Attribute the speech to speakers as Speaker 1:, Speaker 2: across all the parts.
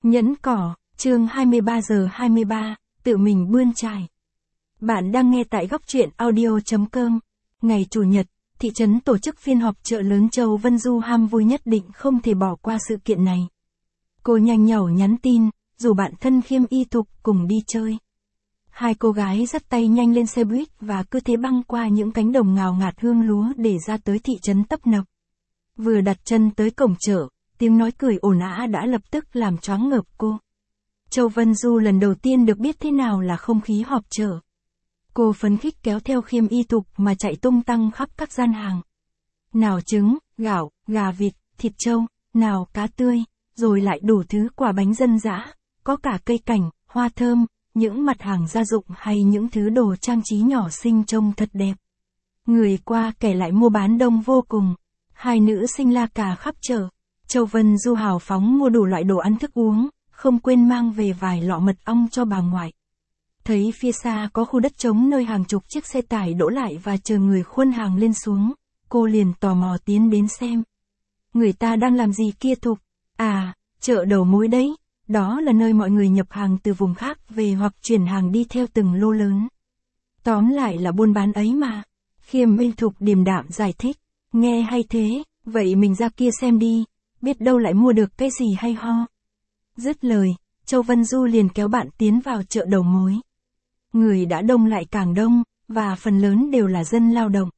Speaker 1: Nhẫn cỏ, chương 23 giờ 23, tự mình bươn chải. Bạn đang nghe tại góc truyện audio.com. Ngày Chủ nhật, thị trấn tổ chức phiên họp chợ lớn Châu Vân Du ham vui nhất định không thể bỏ qua sự kiện này. Cô nhanh nhảu nhắn tin, rủ bạn thân Khiêm Y Thục cùng đi chơi. Hai cô gái dắt tay nhanh lên xe buýt và cứ thế băng qua những cánh đồng ngào ngạt hương lúa để ra tới thị trấn tấp nập. Vừa đặt chân tới cổng chợ, tiếng nói cười ồn ào đã lập tức làm choáng ngợp cô. Châu Vân Du lần đầu tiên được biết thế nào là không khí họp chợ. Cô phấn khích kéo theo Khiêm Y Thục mà chạy tung tăng khắp các gian hàng. Nào trứng, gạo, gà vịt, thịt trâu, nào cá tươi, rồi lại đủ thứ quả bánh dân dã, có cả cây cảnh, hoa thơm, những mặt hàng gia dụng hay những thứ đồ trang trí nhỏ xinh trông thật đẹp. Người qua kẻ lại mua bán đông vô cùng. Hai nữ sinh la cà khắp chợ. Châu Vân Du hào phóng mua đủ loại đồ ăn thức uống, không quên mang về vài lọ mật ong cho bà ngoại. Thấy phía xa có khu đất trống nơi hàng chục chiếc xe tải đỗ lại và chờ người khuân hàng lên xuống, cô liền tò mò tiến đến xem. Người ta đang làm gì kia Thục? À, chợ đầu mối đấy, đó là nơi mọi người nhập hàng từ vùng khác về hoặc chuyển hàng đi theo từng lô lớn. Tóm lại là buôn bán ấy mà. Khiêm Y Thục điềm đạm giải thích. Nghe hay thế, vậy mình ra kia xem đi, biết đâu lại mua được cái gì hay ho. Dứt lời, Châu Vân Du liền kéo bạn tiến vào chợ đầu mối. Người đã đông lại càng đông, và phần lớn đều là dân lao động.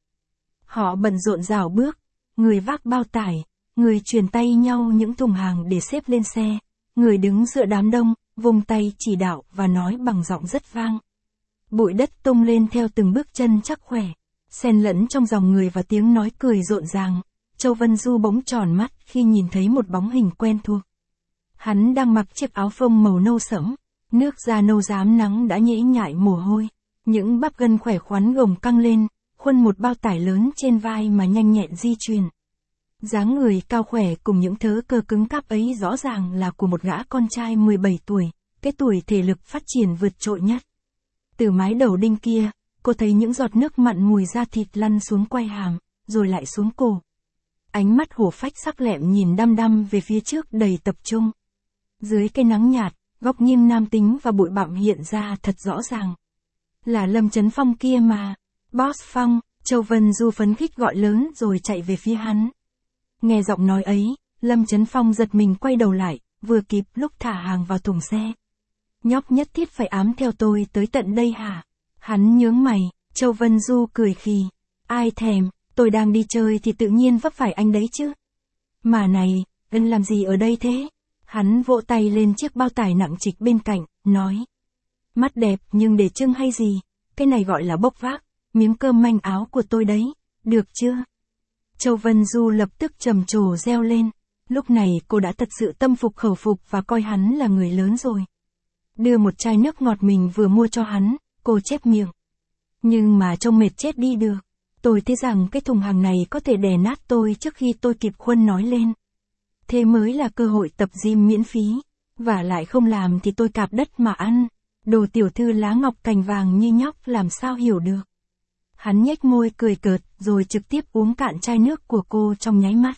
Speaker 1: Họ bận rộn rào bước, người vác bao tải, người truyền tay nhau những thùng hàng để xếp lên xe, người đứng giữa đám đông, vùng tay chỉ đạo và nói bằng giọng rất vang. Bụi đất tung lên theo từng bước chân chắc khỏe. Xen lẫn trong dòng người và tiếng nói cười rộn ràng, Châu Vân Du bỗng tròn mắt khi nhìn thấy một bóng hình quen thuộc. Hắn đang mặc chiếc áo phông màu nâu sẫm, nước da nâu rám nắng đã nhễ nhại mồ hôi, những bắp gân khỏe khoắn gồng căng lên, khuân một bao tải lớn trên vai mà nhanh nhẹn di chuyển. Dáng người cao khỏe cùng những thớ cơ cứng cáp ấy rõ ràng là của một gã con trai 17 tuổi, cái tuổi thể lực phát triển vượt trội nhất. Từ mái đầu đinh kia, cô thấy những giọt nước mặn mùi da thịt lăn xuống quai hàm, rồi lại xuống cổ. Ánh mắt hổ phách sắc lẹm nhìn đăm đăm về phía trước đầy tập trung. Dưới cây nắng nhạt, góc nghiêng nam tính và bụi bặm hiện ra thật rõ ràng. Là Lâm Chấn Phong kia mà. Boss Phong, Châu Vân Du phấn khích gọi lớn rồi chạy về phía hắn. Nghe giọng nói ấy, Lâm Chấn Phong giật mình quay đầu lại, vừa kịp lúc thả hàng vào thùng xe. Nhóc nhất thiết phải ám theo tôi tới tận đây hả? Hắn nhướng mày, Châu Vân Du cười khì. Ai thèm, tôi đang đi chơi thì tự nhiên vấp phải anh đấy chứ. Mà này, anh làm gì ở đây thế? Hắn vỗ tay lên chiếc bao tải nặng trịch bên cạnh, nói. Mắt đẹp nhưng để trưng hay gì? Cái này gọi là bốc vác, miếng cơm manh áo của tôi đấy, được chưa? Châu Vân Du lập tức trầm trồ reo lên. Lúc này cô đã thật sự tâm phục khẩu phục và coi hắn là người lớn rồi. Đưa một chai nước ngọt mình vừa mua cho hắn, cô chép miệng. Nhưng mà trông mệt chết đi được. Tôi thấy rằng cái thùng hàng này có thể đè nát tôi trước khi tôi kịp khuân nói lên. Thế mới là cơ hội tập gym miễn phí. Và lại không làm thì tôi cạp đất mà ăn. Đồ tiểu thư lá ngọc cành vàng như nhóc làm sao hiểu được. Hắn nhếch môi cười cợt rồi trực tiếp uống cạn chai nước của cô trong nháy mắt.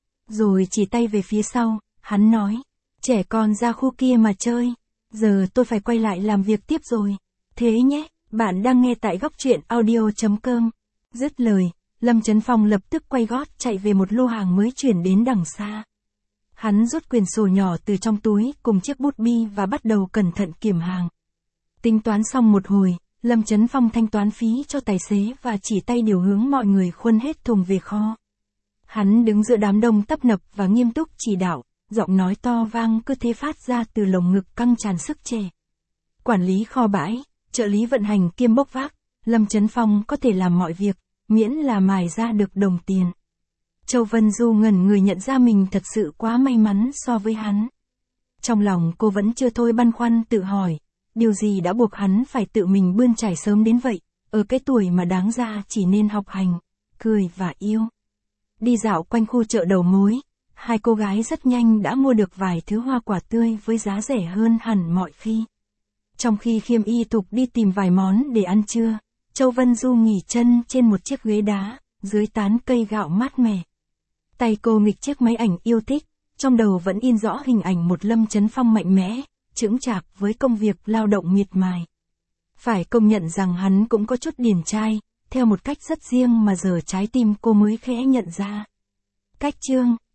Speaker 1: Rồi chỉ tay về phía sau, hắn nói. Trẻ con ra khu kia mà chơi. Giờ tôi phải quay lại làm việc tiếp rồi. Thế nhé, bạn đang nghe tại góc truyện audio.com. Dứt lời, Lâm Chấn Phong lập tức quay gót chạy về một lô hàng mới chuyển đến đằng xa. Hắn rút quyển sổ nhỏ từ trong túi cùng chiếc bút bi và bắt đầu cẩn thận kiểm hàng. Tính toán xong một hồi, Lâm Chấn Phong thanh toán phí cho tài xế và chỉ tay điều hướng mọi người khuân hết thùng về kho. Hắn đứng giữa đám đông tấp nập và nghiêm túc chỉ đạo, giọng nói to vang cứ thế phát ra từ lồng ngực căng tràn sức trẻ. Quản lý kho bãi, trợ lý vận hành kiêm bốc vác, Lâm Chấn Phong có thể làm mọi việc, miễn là mài ra được đồng tiền. Châu Vân Du ngẩn người nhận ra mình thật sự quá may mắn so với hắn. Trong lòng cô vẫn chưa thôi băn khoăn tự hỏi, điều gì đã buộc hắn phải tự mình bươn chải sớm đến vậy, ở cái tuổi mà đáng ra chỉ nên học hành, cười và yêu. Đi dạo quanh khu chợ đầu mối, hai cô gái rất nhanh đã mua được vài thứ hoa quả tươi với giá rẻ hơn hẳn mọi khi. Trong khi Khiêm Y Thục đi tìm vài món để ăn trưa, Châu Vân Du nghỉ chân trên một chiếc ghế đá, dưới tán cây gạo mát mẻ. Tay cô nghịch chiếc máy ảnh yêu thích, Trong đầu vẫn in rõ hình ảnh một Lâm Chấn Phong mạnh mẽ, chững chạc với công việc lao động miệt mài. Phải công nhận rằng hắn cũng có chút điển trai, theo một cách rất riêng mà giờ trái tim cô mới khẽ nhận ra. Cách chương